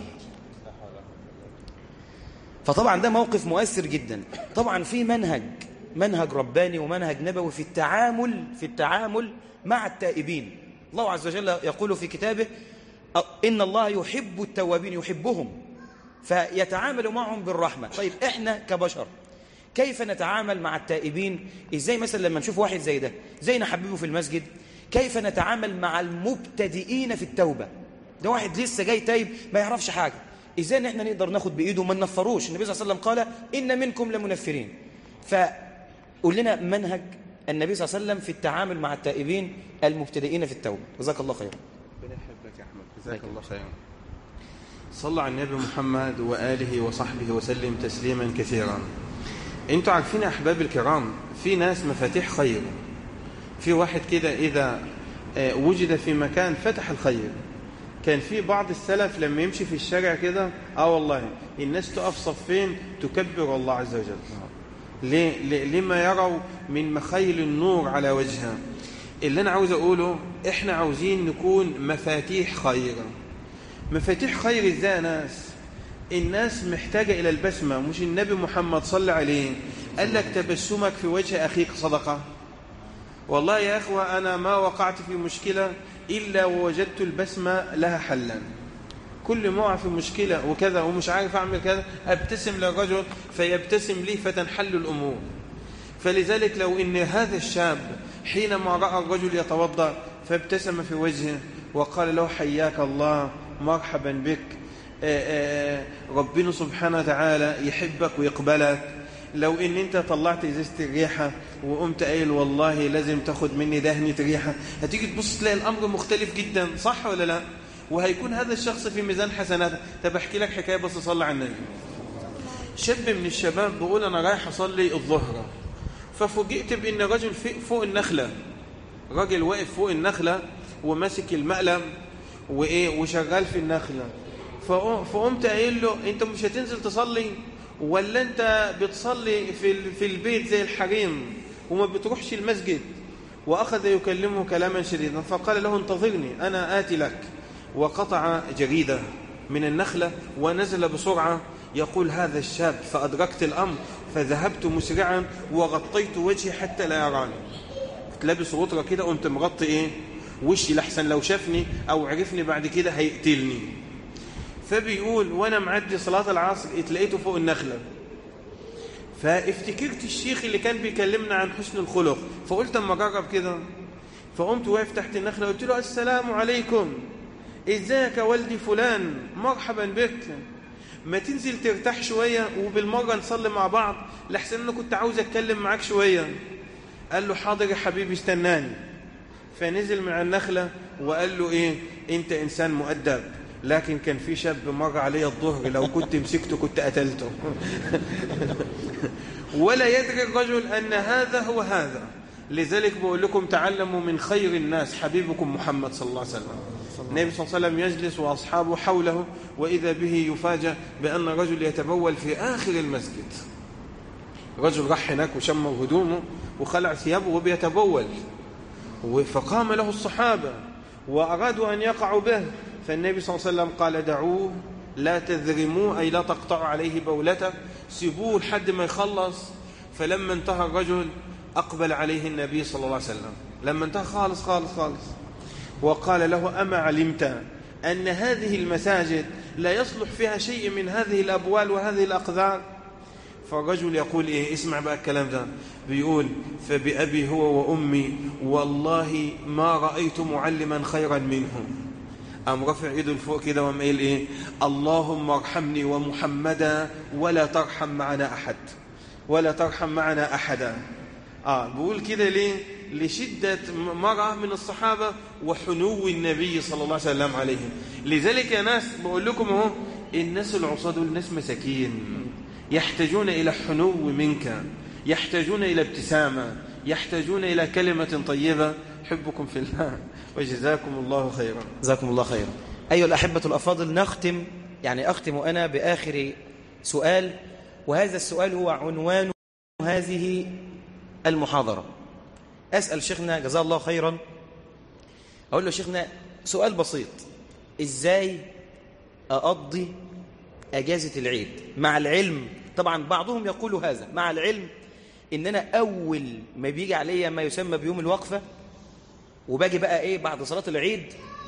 فطبعا ده موقف مؤثر جدا. طبعا في منهج رباني ومنهج نبوي في التعامل مع التائبين. الله عز وجل يقول في كتابه إن الله يحب التوابين، يحبهم، فيتعامل معهم بالرحمة. طيب إحنا كبشر كيف نتعامل مع التائبين؟ إزاي مثلا لما نشوف واحد زي ده زي نحببه في المسجد؟ كيف نتعامل مع المبتدئين في التوبة؟ ده واحد لسه جاي تايب ما يعرفش حاجة، إزاي نحن نقدر ناخد بإيده وما ننفروش؟ النبي صلى الله عليه وسلم قال إن منكم لمنفرين. فقول لنا منهج النبي صلى الله عليه وسلم في التعامل مع التائبين المبتدئين في التوبة. جزاك الله خيرا. ربنا يحبك يا أحمد، جزاك الله خيرا. صلى على النبي محمد وآله وصحبه وسلم تسليما كثيرا. انتوا عارفين يا أحباب الكرام، في ناس مفاتيح خير. في واحد كده إذا وجد في مكان فتح الخير. كان في بعض السلف لما يمشي في الشارع كده والله الناس تقف صفين تكبر الله عز وجل. لما يروا من مخيل النور على وجهها. اللي أنا عاوز أقوله، إحنا عاوزين نكون مفاتيح خير. مفاتيح خير إزاي؟ الناس محتاجة إلى البسمة. مش النبي محمد صلى عليه قال لك تبسمك في وجه أخيك صدقة؟ والله يا أخوة أنا ما وقعت في مشكلة إلا ووجدت البسمة لها حلا. كل ما في مشكلة وكذا ومش عارف أعمل كذا أبتسم للرجل فيبتسم لي فتنحل الأمور. فلذلك لو إن هذا الشاب حينما رأى الرجل يتوضأ فابتسم في وجهه وقال له حياك الله مرحبا بك، ربنا سبحانه وتعالى يحبك ويقبلك. لو إن أنت طلعت إزازة الريحة وقمت قايل والله لازم تاخد مني دهنة ريحة، هتيجي تبص تلاقي الأمر مختلف جدا، صح ولا لا؟ وهيكون هذا الشخص في ميزان حسناته. طب أحكي لك حكاية بس صلى على النبي. شاب من الشباب بيقول أنا رايح أصلي الظهر، ففوجئت بأن رجل فوق النخلة، راجل واقف فوق النخلة وماسك المقلم وشغال في النخلة. فقمت قايل له أنت مش هتنزل تصلي ولا أنت بتصلي في البيت زي الحريم وما بتروحش المسجد؟ وأخذ يكلمه كلاما شديدا. فقال له انتظرني أنا آتي لك. وقطع جريدة من النخلة ونزل بسرعة. يقول هذا الشاب فأدركت الأمر فذهبت مسرعا وغطيت وجهي حتى لا يراني. كنت لابس غطرة كده قمت مغطي وشي لحسن لو شافني أو عرفني بعد كده هيقتلني. فبيقول وانا معدي صلاة العصر اتلقيته فوق النخلة، فافتكرت الشيخ اللي كان بيكلمنا عن حسن الخلق، فقلت اما اجرب كده، فقمت واقف تحت النخلة قلت له السلام عليكم، ازيك يا والدي فلان، مرحبا بك، ما تنزل ترتاح شوية وبالمرة نصلي مع بعض لحسن انا كنت عاوز اتكلم معاك شوية. قال له حاضر يا حبيبي استناني. فنزل من النخلة وقال له ايه، انت انسان مؤدب، لكن كان في شاب مر علي الظهر لو كنت مسكته كنت قتلته. ولا يدري الرجل أن هذا هو هذا. لذلك بقول لكم تعلموا من خير الناس حبيبكم محمد صلى الله عليه وسلم. النبي صلى الله عليه وسلم يجلس وأصحابه حوله، وإذا به يفاجأ بأن رجل يتبول في آخر المسجد. رجل راح هناك وشم هدومه وخلع ثيابه وبيتبول، فقام له الصحابة وأرادوا أن يقعوا به، فالنبي صلى الله عليه وسلم قال دعوه لا تذرموه، أي لا تقطعوا عليه بولته، سيبوه لحد ما يخلص. فلما انتهى الرجل أقبل عليه النبي صلى الله عليه وسلم، لما انتهى خالص خالص خالص، وقال له أما علمت أن هذه المساجد لا يصلح فيها شيء من هذه الأبوال وهذه الأقذار؟ فالرجل يقول إيه، اسمع بقى الكلام ده، بيقول فبأبي هو وأمي والله ما رأيت معلما خيرا منه. قام رفع ايده لفوق كده وقام قايل ايه، اللهم ارحمني ومحمدا ولا ترحم معنا احد، ولا ترحم معنا احدا. بقول كده ليه؟ لشدة مرة من الصحابة وحنو النبي صلى الله عليه وسلم عليهم. لذلك يا ناس بقول لكم اهو، الناس العصاة دول ناس مساكين، يحتاجون إلى حنو منك، يحتاجون إلى ابتسامة، يحتاجون إلى كلمة طيبة. حبكم في الله وجزاكم الله خيرا. جزاكم الله خيرا. أيها الأحبة الأفاضل، نختم، يعني أختم أنا بآخر سؤال، وهذا السؤال هو عنوان هذه المحاضرة. أسأل شيخنا جزاه الله خيرا، أقول له شيخنا سؤال بسيط، إزاي أقضي أجازة العيد؟ مع العلم طبعا بعضهم يقول هذا، مع العلم إن أنا أول ما بيجي عليا ما يسمى بيوم الوقفة وباجي بقى إيه بعد صلاة العيد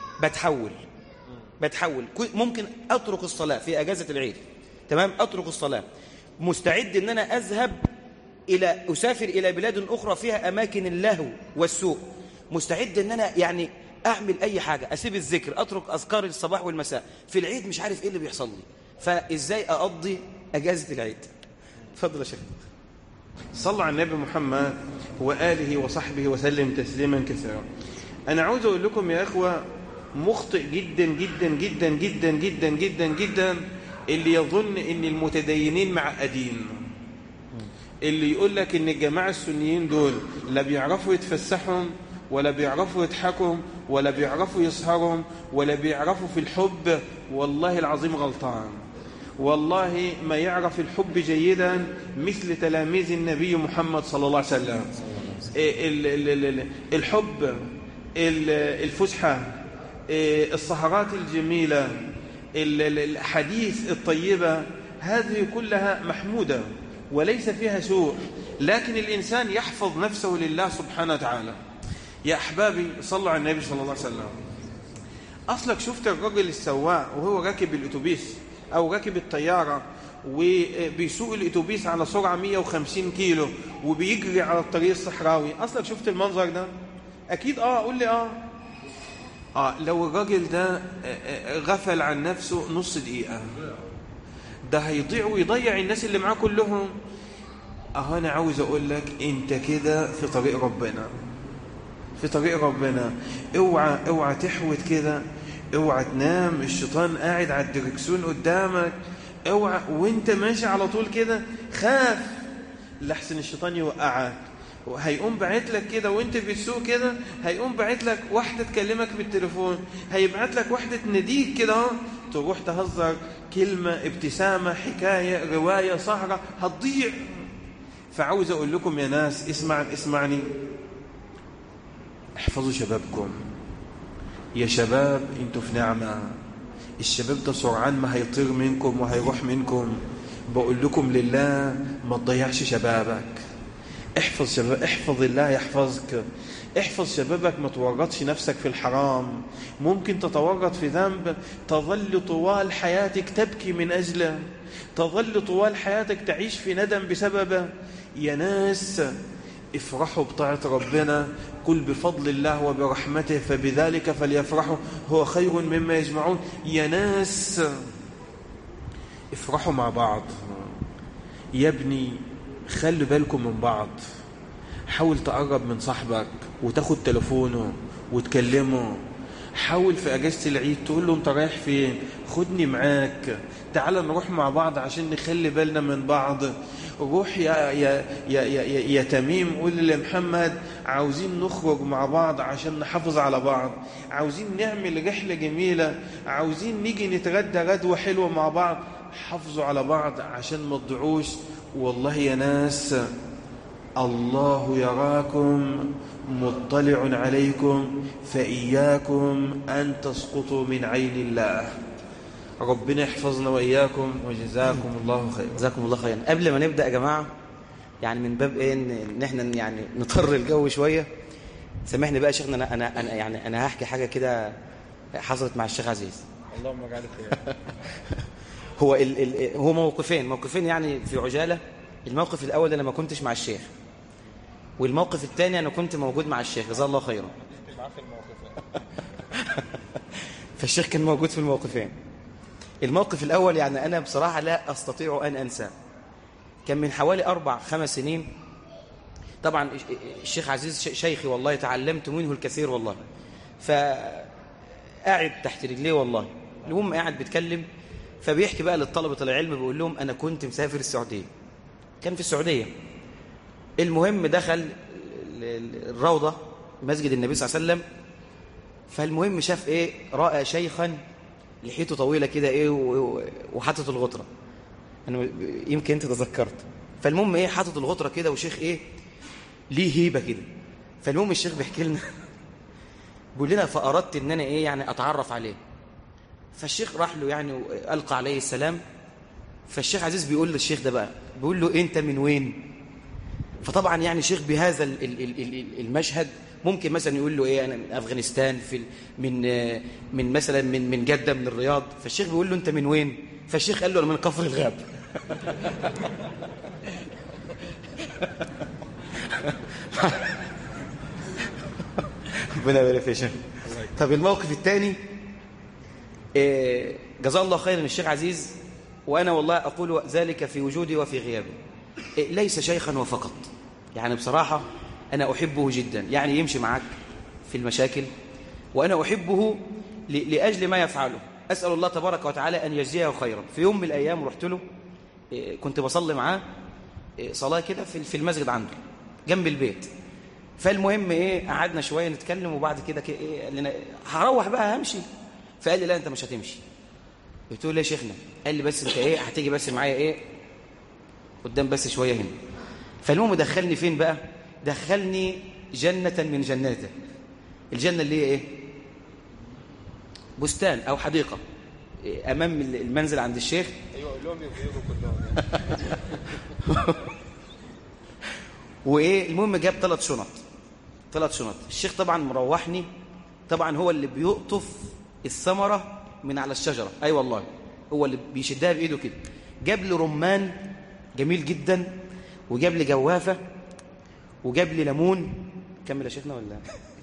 بتحول ممكن أترك الصلاة في أجازة العيد، تمام، أترك الصلاة، مستعد إن أنا أسافر إلى بلاد أخرى فيها أماكن اللهو والسوء، مستعد إن أنا يعني أعمل أي حاجة، أسيب الذكر، أترك أذكار الصباح والمساء. في العيد مش عارف إيه اللي بيحصل لي، فإزاي أقضي أجازة العيد؟ تفضل يا شيخ. صلى على النبي محمد وآله وصحبه وسلم تسليما كثيرا. أنا عاوز أقول لكم يا إخوة، مخطئ جدا جدا جدا جدا جدا جدا جدا اللي يظن إن المتدينين معقدين، اللي يقول لك إن الجماعة السنيين دول لا بيعرفوا يتفسحهم ولا بيعرفوا يضحكوا ولا بيعرفوا يسهروا ولا بيعرفوا في الحب. والله العظيم غلطان. والله ما يعرف الحب جيدا مثل تلاميذ النبي محمد صلى الله عليه وسلم. الحب، الفسحة، السهرات الجميلة، الحديث الطيبة، هذه كلها محمودة وليس فيها سوء، لكن الإنسان يحفظ نفسه لله سبحانه وتعالى. يا أحبابي صلوا على النبي صلى الله عليه وسلم. أصلك شفت الرجل السواق وهو راكب الأتوبيس أو راكب الطيارة وبيسوق الأتوبيس على سرعة 150 كيلو وبيجري على الطريق الصحراوي، أصلك شفت المنظر ده؟ أكيد قول لي لو الراجل ده غفل عن نفسه نص دقيقة ده هيضيع ويضيع الناس اللي معاه كلهم. أنا عاوز أقول لك أنت كده في طريق ربنا، في طريق ربنا. اوعى تحوت كده، اوعى تنام الشيطان قاعد على الدركسون قدامك، اوعى وانت ماشي على طول كده خاف لحسن الشيطان يوقعك. هيقوم باعت لك كده وانت بتسوق كده، هيقوم باعت لك واحده تكلمك بالتليفون، هيبعت لك واحده تناديك كده، تروح تهزر كلمه، ابتسامه، حكايه، روايه، سهره، هتضيع. فعاوز اقول لكم يا ناس، اسمعني، احفظوا شبابكم يا شباب، انتوا في نعمة. الشباب ده سرعان ما هيطير منكم وهيروح منكم. بقول لكم لله ما تضيعش شبابك، احفظ شباب، احفظ الله يحفظك. احفظ شبابك، ما تورطش نفسك في الحرام. ممكن تتورط في ذنب تظل طوال حياتك تبكي من أجله، تظل طوال حياتك تعيش في ندم بسببه. يا ناس افرحوا بطاعة ربنا، قل بفضل الله وبرحمته فبذلك فليفرحوا هو خير مما يجمعون. يا ناس افرحوا مع بعض. يا ابني خلوا بالكم من بعض. حاول تقرب من صاحبك وتاخد تلفونه وتكلمه. حاول في اجازة العيد تقول له انت رايح فين، خدني معاك، تعال نروح مع بعض عشان نخلي بالنا من بعض. روح يا تميم قول لمحمد عاوزين نخرج مع بعض عشان نحافظ على بعض، عاوزين نعمل رحلة جميلة، عاوزين نيجي نتغدى غدوة حلوة مع بعض. حافظوا على بعض عشان ما تضيعوش. والله يا ناس الله يراكم مطلع عليكم فإياكم أن تسقطوا من عين الله. ربنا يحفظنا وإياكم وجزاكم الله خير. جزاكم الله خيرا. قبل ما نبدأ يا جماعة، يعني من باب ايه ان احنا يعني نطر الجو شوية، سامحني بقى يا شيخنا، انا هحكي حاجة كده حصلت مع الشيخ عزيز. اللهم اجعله خير. هو موقفين يعني في عجالة. الموقف الأول أنا ما كنتش مع الشيخ، والموقف الثاني أنا كنت موجود مع الشيخ جزاه الله خيرا. فالشيخ كان موجود في الموقفين. الموقف الأول يعني أنا بصراحة لا أستطيع أن أنسى. كان من حوالي 4-5 سنين. طبعا الشيخ عزيز شيخي والله، تعلمت منه الكثير والله. فقاعد تحت رجليه والله. المهم قاعد بيتكلم، فبيحكي بقى للطلبة العلم، بيقول لهم أنا كنت مسافر السعودية، كان في السعودية. المهم دخل الروضة مسجد النبي صلى الله عليه وسلم. فالمهم شاف إيه، رأى شيخا لحيته طويلة كده إيه وحاطط الغطرة. أنا يمكن أنت تذكرت. فالمهم إيه، حاطط الغطرة كده، وشيخ إيه ليه هيبة كده. فالمهم الشيخ بيحكي لنا بيقول لنا فأردت إن أنا إيه يعني أتعرف عليه. فالشيخ راح له يعني وألقى عليه السلام. فالشيخ عزيز بيقول للشيخ ده بقى، بيقول له أنت من وين؟ فطبعا يعني شيخ بهذا المشهد ممكن مثلا يقول له إيه، أنا من أفغانستان، من مثلا من جدة، من الرياض. فالشيخ بيقول له أنت من وين؟ فالشيخ قال له أنا من كفر الغاب. ربنا يبارك فيك. طب الموقف الثاني، جزاه الله خيرا الشيخ عزيز، وأنا والله أقول ذلك في وجودي وفي غيابي، ليس شيخا وفقط. يعني بصراحة أنا أحبه جدا، يعني يمشي معك في المشاكل، وأنا أحبه لأجل ما يفعله. أسأل الله تبارك وتعالى أن يجزيه خيرا. في يوم من الأيام رحت له، كنت بصلي معاه صلاة كده في المسجد عنده جنب البيت. فالمهم إيه، قعدنا شوية نتكلم، وبعد كده إيه قال لنا هروح بقى همشي. فقال لي لا أنت مش هتمشي. قلت له ليه يا شيخنا؟ قال لي بس أنت إيه هتيجي بس معايا إيه قدام بس شوية هنا. فالمهم دخلني فين بقى؟ دخلني جنة من جناته. الجنة اللي هي إيه؟ بستان أو حديقة أمام المنزل عند الشيخ. أيوة قول لهم يبيضوا كلهم. وإيه المهم جاب 3 شنط. الشيخ طبعا مروحني، طبعا هو اللي بيقطف الثمرة من على الشجرة. أي والله هو اللي بيشدها بإيده كده. جاب لي رمان جميل جدا، وجاب لي جوافة، وجاب لي ليمون. كمل يا شيخنا ولا؟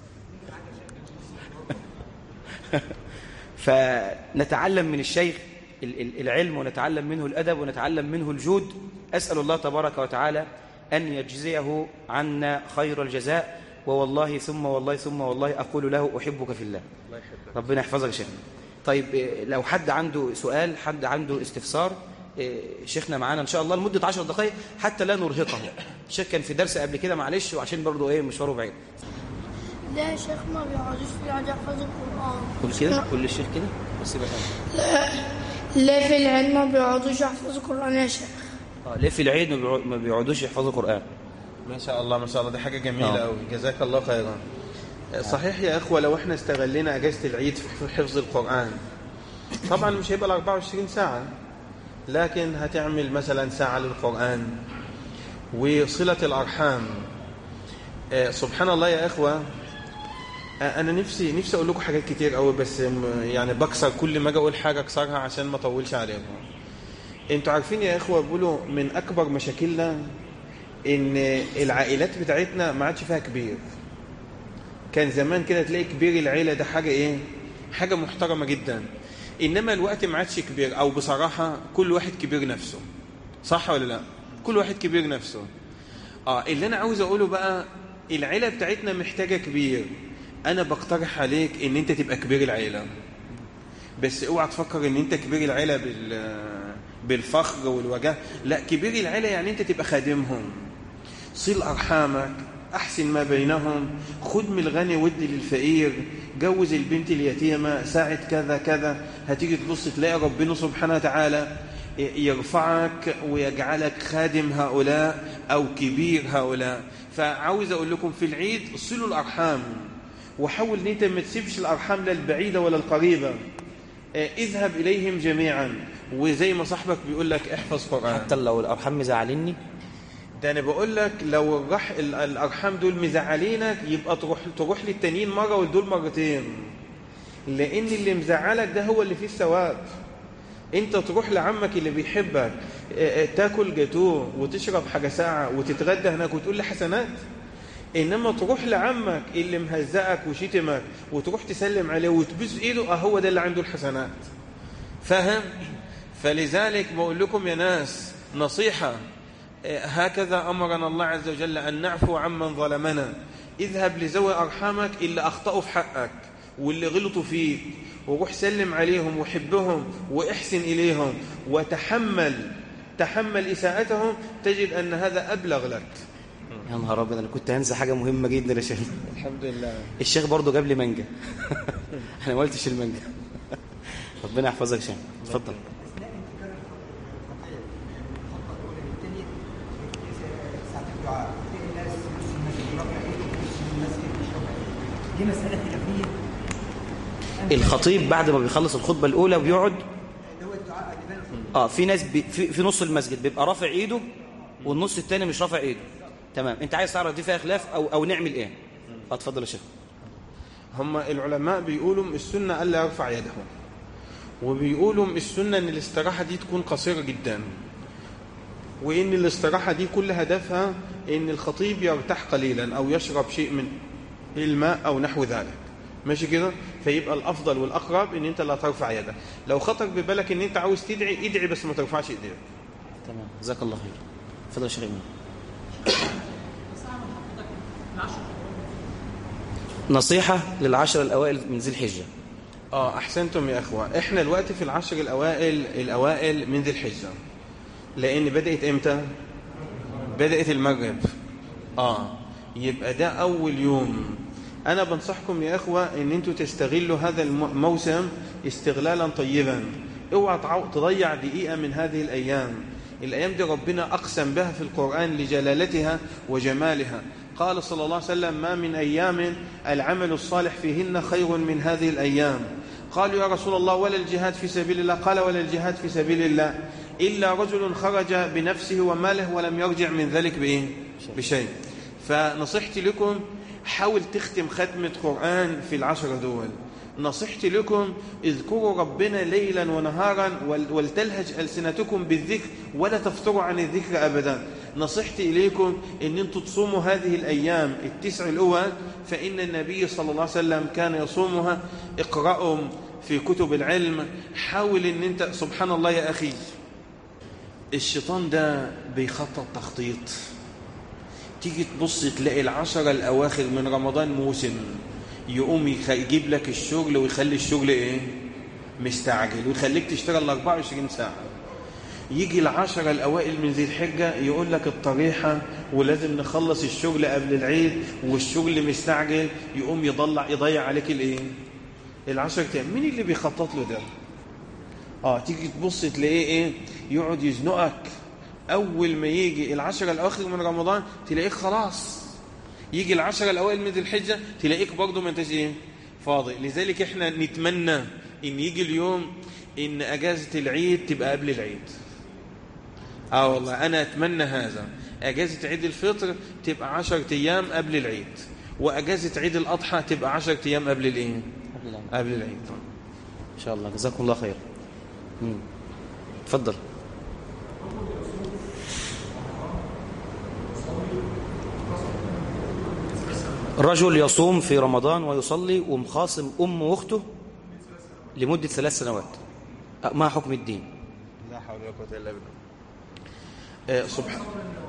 فنتعلم من الشيخ العلم، ونتعلم منه الأدب، ونتعلم منه الجود. أسأل الله تبارك وتعالى أن يجزيه عنا خير الجزاء. ووالله ثم والله ثم والله أقول له أحبك في الله. ربنا يحفظك يا شيخنا. طيب لو حد عنده سؤال، حد عنده استفسار، شيخنا معانا إن شاء الله لمدة 10 دقائق حتى لا نرهقه. الشيخ كان في درس قبل كده معلش، وعشان برضو إيه مشواره بعيد. لا يا شيخ ما بيقعدوش يقعد يحفظ القرآن. كل كده كل الشيخ كده بس يبقى لا في العلم ما بيقعدوش يحفظوا القرآن يا شيخ. ليه في العيد ما بيقعدوش يحفظوا القرآن؟ ما شاء الله ما شاء الله، دي حاجة جميلة قوي. جزاك الله خيرا. صحيح يا إخوة، لو احنا استغلنا أجازة العيد في حفظ القرآن، طبعا مش هيبقى 24 ساعة، لكن هتعمل مثلا ساعة للقرآن، وصلة الأرحام. سبحان الله يا إخوة، أنا نفسي أقول لكم حاجات كتير قوي، بس يعني بكسر كل ما أجي أقول حاجة أكسرها عشان ما أطولش عليكم. أنتوا عارفين يا إخوة، بيقولوا من أكبر مشاكلنا إن العائلات بتاعتنا ما عادش فيها كبير. كان زمان كده تلاقي كبير العيلة ده حاجة إيه؟ حاجة محترمة جدا. إنما الوقت ما عادش كبير، أو بصراحة كل واحد كبير نفسه. صح ولا لا؟ كل واحد كبير نفسه. اللي أنا عاوز أقوله بقى، العيلة بتاعتنا محتاجة كبير. أنا بقترح عليك إن أنت تبقى كبير العيلة، بس اوعى تفكر إن أنت كبير العيلة بالفخر والوجاه. لا، كبير العيلة يعني أنت تبقى خادمهم. صل أرحامك، أحسن ما بينهم، خد من الغني ودي للفقير، جوز البنت اليتيمة، ساعد كذا كذا. هتيجي تبص تلاقي ربنا سبحانه وتعالى يرفعك ويجعلك خادم هؤلاء أو كبير هؤلاء. فعاوز أقول لكم في العيد صلوا الأرحام، وحاول ان انت ما تسيبش الأرحام لا البعيدة ولا القريبة. اذهب إليهم جميعا، وزي ما صاحبك بيقول لك احفظ قرآن. حتى لو الأرحام مزعليني، ده أنا بقول لك لو الأرحام دول مزعلينك يبقى تروح للتانيين مرة ودول مرتين، لأن اللي مزعلك ده هو اللي فيه الثواب. انت تروح لعمك اللي بيحبك تاكل جاتوه وتشرب حاجة ساعة وتتغدى هناك وتقول لي حسنات، إنما تروح لعمك اللي مهزأك وشتمك وتروح تسلم عليه وتبوس إيده، هو ده اللي عنده الحسنات. فاهم؟ فلذلك بقول لكم يا ناس نصيحة، هكذا أمرنا الله عز وجل أن نعفو عمن ظلمنا. اذهب لذوي أرحامك اللي أخطأوا في حقك واللي غلطوا فيك، وروح سلم عليهم وحبهم وإحسن إليهم وتحمل إساءتهم، تجد أن هذا أبلغ لك. يا نهار ابيض، انا كنت هنسى حاجه مهمه جدا يا شيخ. الحمد لله. الشيخ برضو جاب لي مانجا. انا ما قلتش المانجا. ربنا يحفظك يا شيخ، اتفضل. دي مساله خلافيه. الخطيب بعد ما بيخلص الخطبه الاولى بيقعد، في ناس في نص المسجد بيبقى رافع ايده والنص الثاني مش رافع ايده. تمام، انت عايز تعرف دي فيها خلاف او نعمل ايه؟ اتفضل يا شيخ. هم العلماء بيقولوا السنه الا يرفع يده، وبيقولوا السنه ان الاستراحه دي تكون قصيره جدا، وان الاستراحه دي كل هدفها ان الخطيب يرتاح قليلا او يشرب شيء من الماء او نحو ذلك. ماشي كده؟ فيبقى الافضل والاقرب ان انت لا ترفع يدك. لو خطر ببالك ان انت عاوز تدعي، ادعي بس ما ترفعش ايديك. تمام، جزاك الله خير. اتفضل يا شيخ إيمان. نصيحة للعشر الأوائل من ذي الحجة. أحسنتم يا أخوة. إحنا الوقت في العشر الأوائل من ذي الحجة، لأن بدأت إمتى؟ بدأت المغرب. يبقى ده أول يوم. أنا بنصحكم يا أخوة إن أنتوا تستغلوا هذا الموسم استغلالا طيبا. اوعى تضيع دقيقة من هذه الأيام. الأيام دي ربنا أقسم بها في القرآن لجلالتها وجمالها. قال صلى الله عليه وسلم: ما من أيام العمل الصالح فيهن خير من هذه الأيام. قالوا: يا رسول الله ولا الجهاد في سبيل الله؟ قال: ولا الجهاد في سبيل الله إلا رجل خرج بنفسه وماله ولم يرجع من ذلك بشيء. فنصيحتي لكم، حاول تختم ختمة قرآن في العشر دول. نصيحتي لكم، اذكروا ربنا ليلا ونهارا ولتلهج ألسنتكم بالذكر ولا تفتروا عن الذكر أبدا. نصيحتي إليكم أن أنتم تصوموا هذه الأيام التسع الأول، فإن النبي صلى الله عليه وسلم كان يصومها. اقرأوا في كتب العلم. حاول أن أنت، سبحان الله يا أخي، الشيطان ده بيخطط تخطيط. تيجي تبص تلاقي العشر الأواخر من رمضان موسم، يقوم يجيب لك الشغل ويخلي الشغل مستعجل، ويخليك تشتغل 24 ساعة. يجي العشر الأوائل من ذي الحجة يقول لك الطريحة ولازم نخلص الشغل قبل العيد والشغل مستعجل، يقوم يضيع عليك العشر أيام. مين اللي بيخطط له ده؟ تيجي تبص تلاقيه يقعد يزنقك. أول ما يجي العشر الأواخر من رمضان تلاقيك خلاص، يجي العشر الأوائل من ذي الحجة تلاقيك برضو ما انتش فاضي. لذلك احنا نتمنى ان يجي اليوم ان اجازة العيد تبقى قبل العيد. والله انا اتمنى هذا. أجازة عيد الفطر تبقى 10 أيام قبل العيد، وأجازة عيد الأضحى تبقى 10 أيام قبل الإيه؟ قبل العيد. إن شاء الله، جزاكم الله خير. تفضل. رجل يصوم في رمضان ويصلي ومخاصم أمه وأخته لمدة 3 سنوات، ما حكم الدين؟ لا حول ولا قوة إلا بالله. سبحان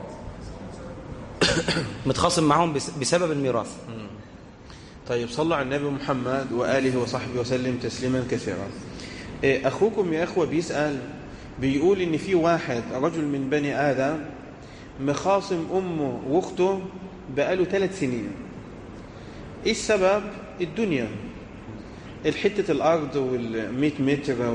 متخاصم معهم بسبب الميراث. طيب، صلوا على النبي محمد وآله وصحبه وسلم تسليما كثيرا. أخوكم يا أخوة بيسأل، بيقول إن في واحد رجل من بني آدم مخاصم أمه وأخته بقاله 3 سنين. إيه السبب؟ الدنيا، الحتة الأرض وال100 متر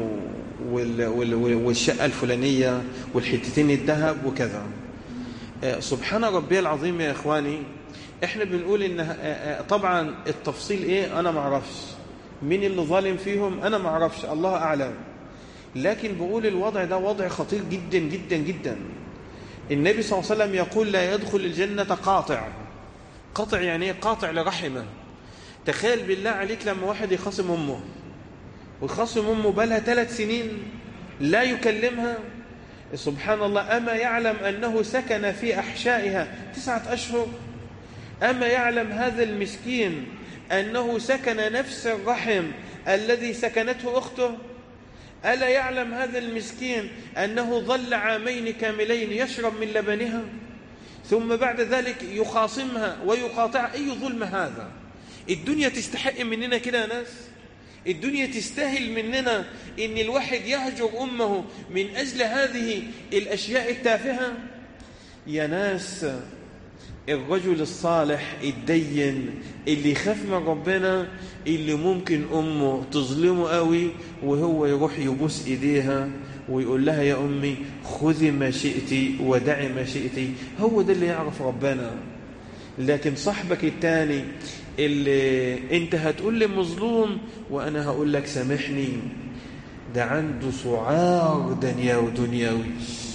والشقة الفلانية والحتتين الذهب وكذا. سبحان ربي العظيم يا إخواني. إحنا بنقول إن طبعا التفصيل إيه أنا معرفش، مين اللي ظالم فيهم أنا معرفش، الله أعلم. لكن بقول الوضع ده وضع خطير جدا جدا جدا. النبي صلى الله عليه وسلم يقول لا يدخل الجنة قاطع. قاطع يعني إيه؟ قاطع لرحمه. تخيل بالله عليك لما واحد يخاصم أمه، ويخاصم أمه بلها 3 سنين لا يكلمها. سبحان الله، أما يعلم أنه سكن في أحشائها 9 أشهر؟ أما يعلم هذا المسكين أنه سكن نفس الرحم الذي سكنته أخته؟ ألا يعلم هذا المسكين أنه ظل 2 عام كاملين يشرب من لبنها، ثم بعد ذلك يخاصمها ويقاطع؟ أي ظلم هذا؟ الدنيا تستحق مننا كده يا ناس؟ الدنيا تستاهل مننا إن الواحد يهجر أمه من أجل هذه الأشياء التافهة؟ يا ناس، الرجل الصالح الدين اللي يخاف من ربنا اللي ممكن أمه تظلمه قوي وهو يروح يبوس إيديها ويقول لها يا أمي خذي ما شئتي ودعي ما شئتي، هو ده اللي يعرف ربنا. لكن صاحبك التاني اللي انت هتقول لي مظلوم وانا هقول لك سامحني، ده عنده سعار دنيوي،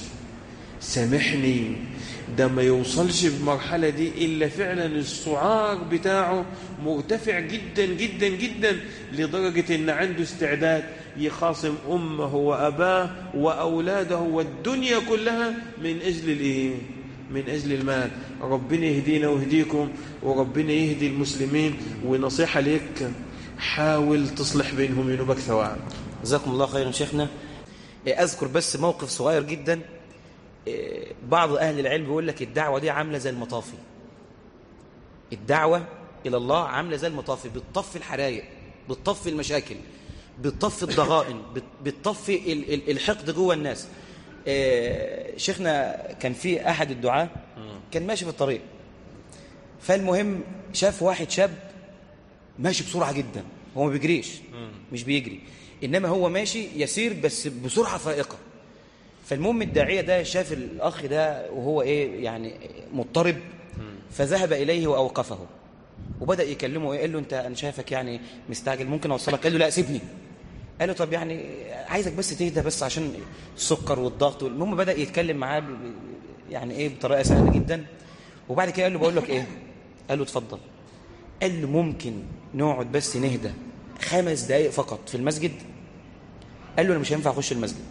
سامحني، ده ما يوصلش بمرحلة دي إلا فعلا السعار بتاعه مرتفع جدا جدا جدا لدرجة إن عنده استعداد يخاصم أمه وأباه وأولاده والدنيا كلها من أجل الإيه؟ من أجل المال. ربنا يهدينا ويهديكم، وربنا يهدي المسلمين. ونصيحة لك، حاول تصلح بينهم ينوبك ثواب. جزاكم الله خيرا شيخنا. أذكر بس موقف صغير جدا. بعض أهل العلم بيقول لك الدعوة دي عاملة زي المطافي. الدعوة إلى الله عاملة زي المطافي، بتطفي الحرايق، بتطفي المشاكل، بتطفي الضغائن، بتطفي الحقد جوه الناس. شيخنا كان في أحد الدعاة كان ماشي في الطريق، فالمهم شاف واحد شاب ماشي بسرعة جدا. هو ما بيجريش، مش بيجري، إنما هو ماشي يسير بس بسرعة فائقة. فالمهم الداعية ده شاف الأخ ده وهو يعني مضطرب، فذهب إليه وأوقفه وبدأ يكلمه. قال له أنا شايفك يعني مستعجل، ممكن أوصلك؟ قال له لا سيبني. قال له طب يعني عايزك بس تهدى بس عشان السكر والضغط. المهم بدأ يتكلم معاه يعني بطريقة سهلة جدا. وبعد كده قال له بقول لك قال له اتفضل. قال له ممكن نقعد بس نهدى 5 دقايق فقط في المسجد؟ قال له أنا مش هينفع أخش المسجد.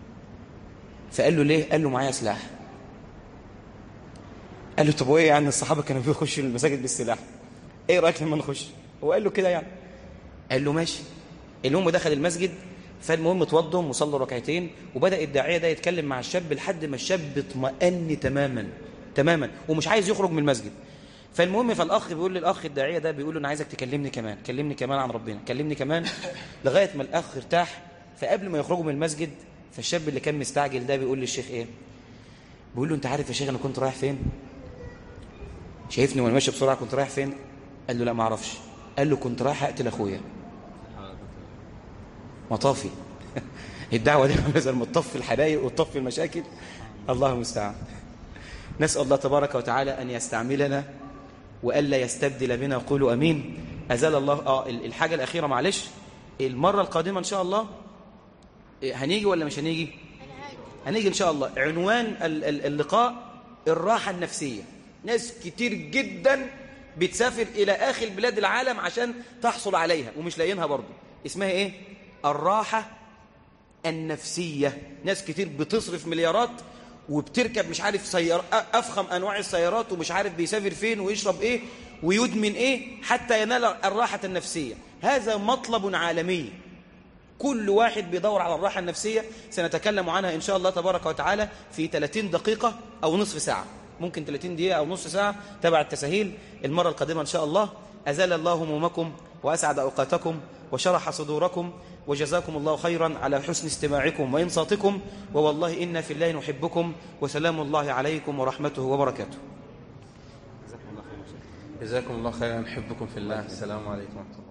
فقال له ليه؟ قال له معايا سلاح. قال له طب وايه يعني الصحابة كانوا بيخشوا المساجد بالسلاح، ايه رأيك لما نخش؟ هو قال له كده يعني. قال له ماشي. المهم دخل المسجد، فالمهم اتوضوا وصلوا 2 ركعتين، وبدأ الداعية ده يتكلم مع الشاب لحد ما الشاب اطمأن تماما ومش عايز يخرج من المسجد. فالمهم فالأخ بيقول للأخ الداعية ده، بيقول له أنا عايزك تكلمني كمان عن ربنا، كلمني كمان، لغاية ما الأخ ارتاح. فقبل ما يخرجوا من المسجد، فالشاب اللي كان مستعجل ده بيقول للشيخ بيقول له أنت عارف يا شيخ أنا كنت رايح فين؟ شايفني وانا ماشي بسرعة كنت رايح فين؟ قال له لا ما اعرفش. قال له كنت رايح أقتل أخويا. مطافي. الدعوة دي مثلا متطفي الحرايق وتطفي المشاكل. الله المستعان. نسأل الله تبارك وتعالى أن يستعملنا وألا يستبدل بنا. قولوا أمين. أزال الله. الحاجة الأخيرة معلش، المرة القادمة إن شاء الله هنيجي ولا مش هنيجي؟ هنيجي إن شاء الله. عنوان اللقاء الراحة النفسية. ناس كتير جدا بتسافر إلى آخر بلاد العالم عشان تحصل عليها ومش لاقيينها برضه. اسمها إيه؟ الراحة النفسية. ناس كتير بتصرف مليارات وبتركب مش عارف سيارة أفخم أنواع السيارات ومش عارف بيسافر فين ويشرب إيه ويدمن إيه حتى ينال الراحة النفسية. هذا مطلب عالمي، كل واحد بيدور على الراحة النفسية. سنتكلم عنها إن شاء الله تبارك وتعالى في 30 دقيقة أو نصف ساعة، ممكن 30 دقيقة أو نصف ساعة تبع التسهيل المرة القادمة إن شاء الله. أزال الله همومكم وأسعد أوقاتكم وشرح صدوركم، وجزاكم الله خيرا على حسن استماعكم وإنصاتكم، ووالله إنا في الله نحبكم، وسلام الله عليكم ورحمته وبركاته. جزاكم الله خيرا، نحبكم في الله. السلام عليكم ورحمة الله.